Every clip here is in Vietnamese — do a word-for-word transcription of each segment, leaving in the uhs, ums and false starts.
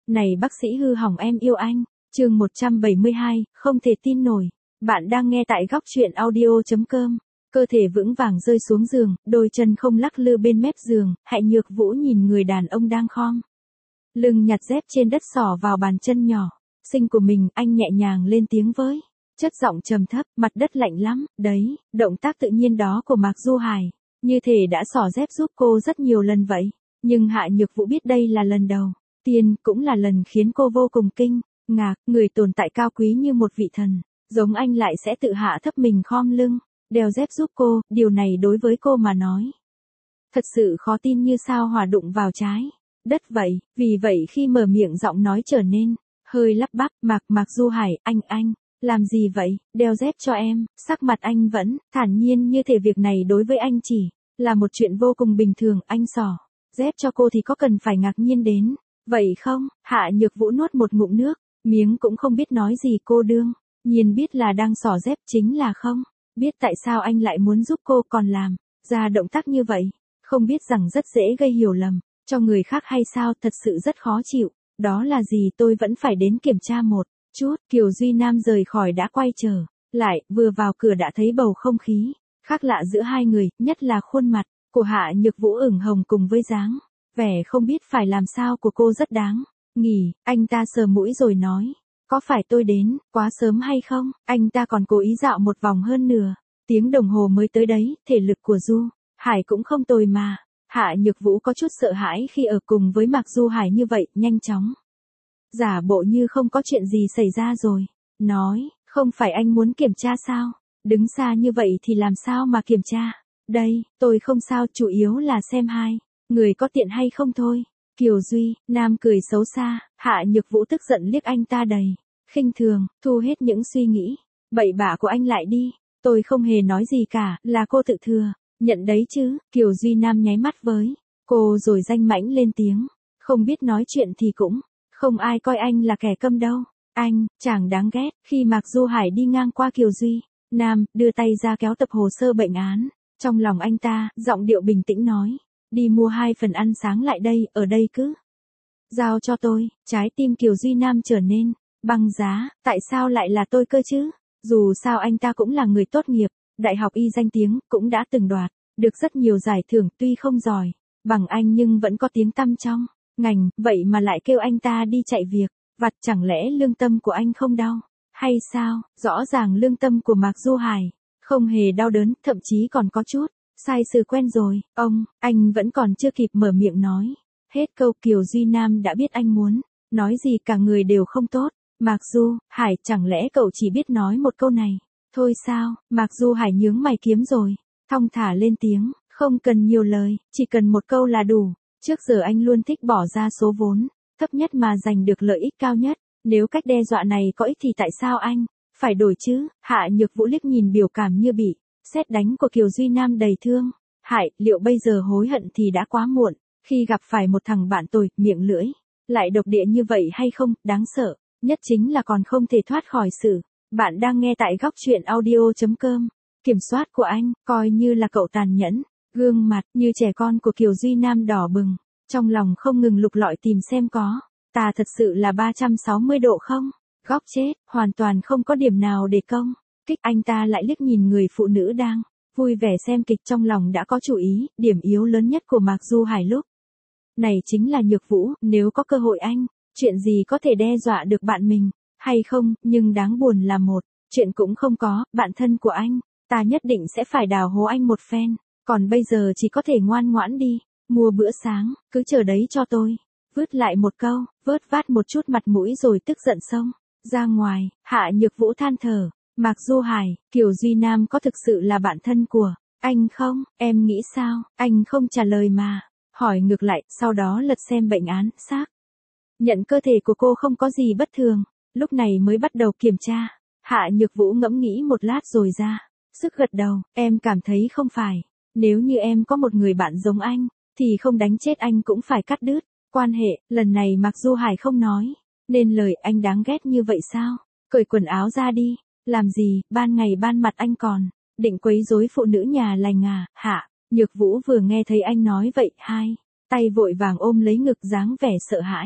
Này bác sĩ hư hỏng em yêu anh, chương một trăm bảy mươi hai, không thể tin nổi. Bạn đang nghe tại góc truyện audio.com. Cơ thể vững vàng rơi xuống giường, đôi chân không lắc lư bên mép giường, Hạ Nhược Vũ nhìn người đàn ông đang khom lưng nhặt dép trên đất xỏ vào bàn chân nhỏ xinh của mình, anh nhẹ nhàng lên tiếng với chất giọng trầm thấp, mặt đất lạnh lắm, đấy, động tác tự nhiên đó của Mạc Du Hải, như thể đã xỏ dép giúp cô rất nhiều lần vậy. Nhưng Hạ Nhược Vũ biết đây là lần đầu tiên, cũng là lần khiến cô vô cùng kinh ngạc, người tồn tại cao quý như một vị thần, giống anh lại sẽ tự hạ thấp mình khom lưng, đeo dép giúp cô, điều này đối với cô mà nói thật sự khó tin như sao hỏa đụng vào trái đất vậy. Vì vậy khi mở miệng giọng nói trở nên hơi lắp bắp, Mạc Mạc Du Hải, anh anh, làm gì vậy, đeo dép cho em, sắc mặt anh vẫn thản nhiên như thể việc này đối với anh chỉ là một chuyện vô cùng bình thường. Anh xỏ dép cho cô thì có cần phải ngạc nhiên đến vậy không? Hạ Nhược Vũ nuốt một ngụm nước miếng cũng không biết nói gì. Cô đương nhiên biết là đang xỏ dép, chính là không biết tại sao anh lại muốn giúp cô còn làm ra động tác như vậy, không biết rằng rất dễ gây hiểu lầm cho người khác hay sao? Thật sự rất khó chịu. Đó là gì, tôi vẫn phải đến kiểm tra một chút. Kiều Duy Nam rời khỏi đã quay trở lại, vừa vào cửa đã thấy bầu không khí khác lạ giữa hai người, nhất là khuôn mặt của Hạ Nhược Vũ ửng hồng cùng với dáng vẻ không biết phải làm sao của cô rất đáng nghi. Anh ta sờ mũi rồi nói, có phải tôi đến quá sớm hay không? Anh ta còn cố ý dạo một vòng hơn nửa tiếng đồng hồ mới tới đấy, thể lực của Du Hải cũng không tồi mà. Hạ Nhược Vũ có chút sợ hãi khi ở cùng với Mạc Du Hải như vậy, nhanh chóng giả bộ như không có chuyện gì xảy ra rồi nói, không phải anh muốn kiểm tra sao? Đứng xa như vậy thì làm sao mà kiểm tra đây? Tôi không sao, chủ yếu là xem hai người có tiện hay không thôi. Kiều Duy Nam cười xấu xa. Hạ Nhược Vũ tức giận liếc anh ta đầy khinh thường, thu hết những suy nghĩ bậy bạ của anh lại đi. Tôi không hề nói gì cả, là cô tự thừa nhận đấy chứ. Kiều Duy Nam nháy mắt với cô rồi danh mãnh lên tiếng, không biết nói chuyện thì cũng không ai coi anh là kẻ câm đâu. Anh chàng đáng ghét. Khi Mạc Du Hải đi ngang qua Kiều Duy Nam, đưa tay ra kéo tập hồ sơ bệnh án trong lòng anh ta, giọng điệu bình tĩnh nói, đi mua hai phần ăn sáng lại đây, ở đây cứ giao cho tôi. Trái tim Kiều Duy Nam trở nên băng giá, tại sao lại là tôi cơ chứ? Dù sao anh ta cũng là người tốt nghiệp đại học y danh tiếng, cũng đã từng đoạt được rất nhiều giải thưởng, tuy không giỏi bằng anh nhưng vẫn có tiếng tăm trong ngành, vậy mà lại kêu anh ta đi chạy việc vặt, chẳng lẽ lương tâm của anh không đau hay sao? Rõ ràng lương tâm của Mạc Du Hải không hề đau đớn, thậm chí còn có chút sai sự quen rồi. Ông, anh vẫn còn chưa kịp mở miệng nói hết câu, Kiều Duy Nam đã biết anh muốn nói gì, cả người đều không tốt. Mạc Du Hải, chẳng lẽ cậu chỉ biết nói một câu này thôi sao? Mạc Du Hải nhướng mày kiếm rồi thong thả lên tiếng, không cần nhiều lời, chỉ cần một câu là đủ. Trước giờ anh luôn thích bỏ ra số vốn thấp nhất mà giành được lợi ích cao nhất. Nếu cách đe dọa này có ích thì tại sao anh phải đổi chứ? Hạ Nhược Vũ liếc nhìn biểu cảm như bị sét đánh của Kiều Duy Nam đầy thương hại, liệu bây giờ hối hận thì đã quá muộn, khi gặp phải một thằng bạn tồi, miệng lưỡi lại độc địa như vậy hay không? Đáng sợ nhất chính là còn không thể thoát khỏi sự. Bạn đang nghe tại góc truyện audio.com. Kiểm soát của anh, coi như là cậu tàn nhẫn. Gương mặt như trẻ con của Kiều Duy Nam đỏ bừng, trong lòng không ngừng lục lọi tìm xem có ta thật sự là ba trăm sáu mươi độ không. Góc chết, hoàn toàn không có điểm nào để công kích. Anh ta lại liếc nhìn người phụ nữ đang vui vẻ xem kịch, trong lòng đã có chủ ý. Điểm yếu lớn nhất của Mạc Du Hải lúc này chính là Nhược Vũ. Nếu có cơ hội anh, chuyện gì có thể đe dọa được bạn mình hay không? Nhưng đáng buồn là một chuyện cũng không có. Bạn thân của anh, ta nhất định sẽ phải đào hố anh một phen. Còn bây giờ chỉ có thể ngoan ngoãn đi mua bữa sáng, cứ chờ đấy cho tôi. Vứt lại một câu, vớt vát một chút mặt mũi rồi tức giận xông ra ngoài. Hạ Nhược Vũ than thở, Mạc Du Hải, Kiều Duy Nam có thực sự là bạn thân của anh không? Em nghĩ sao? Anh không trả lời mà hỏi ngược lại, sau đó lật xem bệnh án, xác nhận cơ thể của cô không có gì bất thường, lúc này mới bắt đầu kiểm tra. Hạ Nhược Vũ ngẫm nghĩ một lát rồi ra sức gật đầu, em cảm thấy không phải, nếu như em có một người bạn giống anh thì không đánh chết anh cũng phải cắt đứt quan hệ. Lần này Mạc Du Hải không nói nên lời. Anh đáng ghét như vậy sao? Cởi quần áo ra đi. Làm gì, ban ngày ban mặt anh còn định quấy rối phụ nữ nhà lành à? Hạ Nhược Vũ vừa nghe thấy anh nói vậy, hai tay vội vàng ôm lấy ngực, dáng vẻ sợ hãi.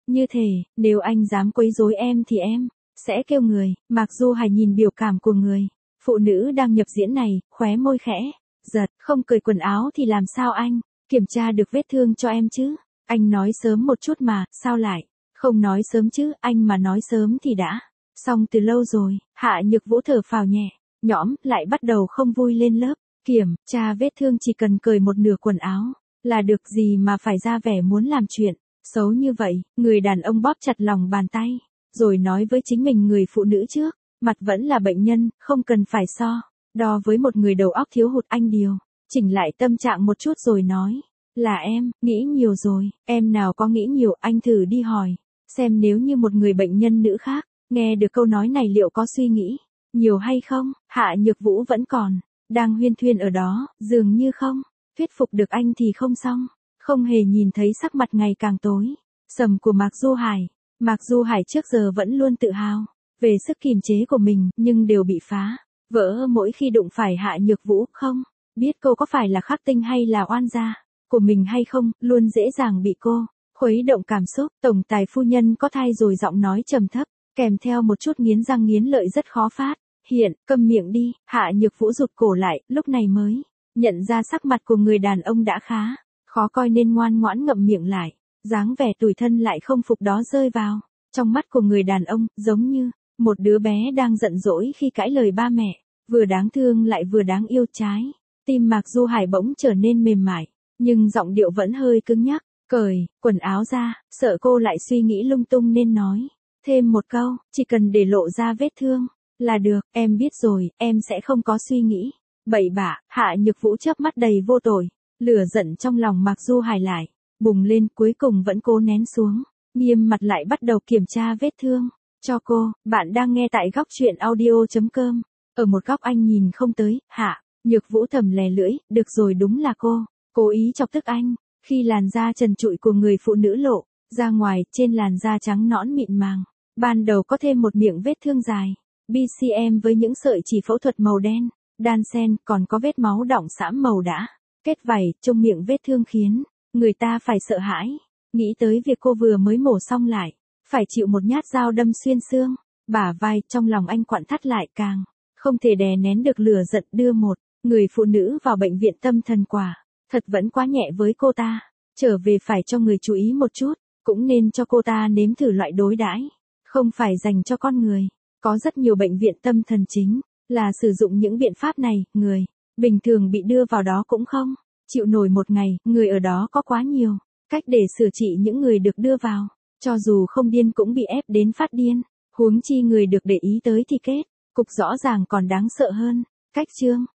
Như thể, nếu anh dám quấy rối em thì em sẽ kêu người. Mạc Du Hải nhìn biểu cảm của người phụ nữ đang nhập diễn này, khóe môi khẽ giật, không cởi quần áo thì làm sao anh kiểm tra được vết thương cho em chứ? Anh nói sớm một chút mà, sao lại không nói sớm chứ? Anh mà nói sớm thì đã xong từ lâu rồi. Hạ Nhược Vũ thở phào nhẹ nhõm, lại bắt đầu không vui lên lớp kiểm tra vết thương, chỉ cần cởi một nửa quần áo là được, gì mà phải ra vẻ muốn làm chuyện xấu như vậy. Người đàn ông bóp chặt lòng bàn tay, rồi nói với chính mình, người phụ nữ trước mặt vẫn là bệnh nhân, không cần phải so đo với một người đầu óc thiếu hụt. Anh điều chỉnh lại tâm trạng một chút rồi nói, là em nghĩ nhiều rồi. Em nào có nghĩ nhiều, anh thử đi hỏi xem nếu như một người bệnh nhân nữ khác nghe được câu nói này liệu có suy nghĩ nhiều hay không. Hạ Nhược Vũ vẫn còn đang huyên thuyên ở đó, dường như không thuyết phục được anh thì không xong. Không hề nhìn thấy sắc mặt ngày càng tối sầm của Mạc Du Hải. Mạc Du Hải trước giờ vẫn luôn tự hào về sức kiềm chế của mình, nhưng đều bị phá vỡ mỗi khi đụng phải Hạ Nhược Vũ. Không biết cô có phải là khắc tinh hay là oan gia của mình hay không, luôn dễ dàng bị cô khuấy động cảm xúc. Tổng tài phu nhân có thai rồi, giọng nói trầm thấp, kèm theo một chút nghiến răng nghiến lợi rất khó phát hiện. Câm miệng đi. Hạ Nhược Vũ rụt cổ lại, lúc này mới nhận ra sắc mặt của người đàn ông đã khá khó coi nên ngoan ngoãn ngậm miệng lại. Dáng vẻ tủi thân lại không phục đó rơi vào trong mắt của người đàn ông, giống như một đứa bé đang giận dỗi khi cãi lời ba mẹ, vừa đáng thương lại vừa đáng yêu. Trái tim Mạc Du Hải bỗng trở nên mềm mại, nhưng giọng điệu vẫn hơi cứng nhắc. Cởi quần áo ra, sợ cô lại suy nghĩ lung tung nên nói thêm một câu, chỉ cần để lộ ra vết thương là được. Em biết rồi, em sẽ không có suy nghĩ bậy bạ. Hạ Nhược Vũ chớp mắt đầy vô tội, lửa giận trong lòng Mạc Du Hải lại bùng lên, cuối cùng vẫn cố nén xuống, nghiêm mặt lại bắt đầu kiểm tra vết thương cho cô. Bạn đang nghe tại góc truyện audio chấm com. Ở một góc anh nhìn không tới, Hạ Nhược Vũ thầm lè lưỡi, được rồi, đúng là cô cố ý chọc tức anh. Khi làn da trần trụi của người phụ nữ lộ ra ngoài, trên làn da trắng nõn mịn màng ban đầu có thêm một miệng vết thương dài bê xê em với những sợi chỉ phẫu thuật màu đen đan xen, còn có vết máu đọng sẫm màu đã kết vảy trong miệng vết thương, khiến người ta phải sợ hãi. Nghĩ tới việc cô vừa mới mổ xong lại phải chịu một nhát dao đâm xuyên xương bả vai, trong lòng anh quặn thắt lại, càng không thể đè nén được lửa giận. Đưa một người phụ nữ vào bệnh viện tâm thần quả thật vẫn quá nhẹ với cô ta. Trở về phải cho người chú ý một chút, cũng nên cho cô ta nếm thử loại đối đãi không phải dành cho con người. Có rất nhiều bệnh viện tâm thần chính là sử dụng những biện pháp này, người bình thường bị đưa vào đó cũng không chịu nổi một ngày. Người ở đó có quá nhiều cách để sửa trị những người được đưa vào, cho dù không điên cũng bị ép đến phát điên. Huống chi người được để ý tới thì kết cục rõ ràng còn đáng sợ hơn. Cách chương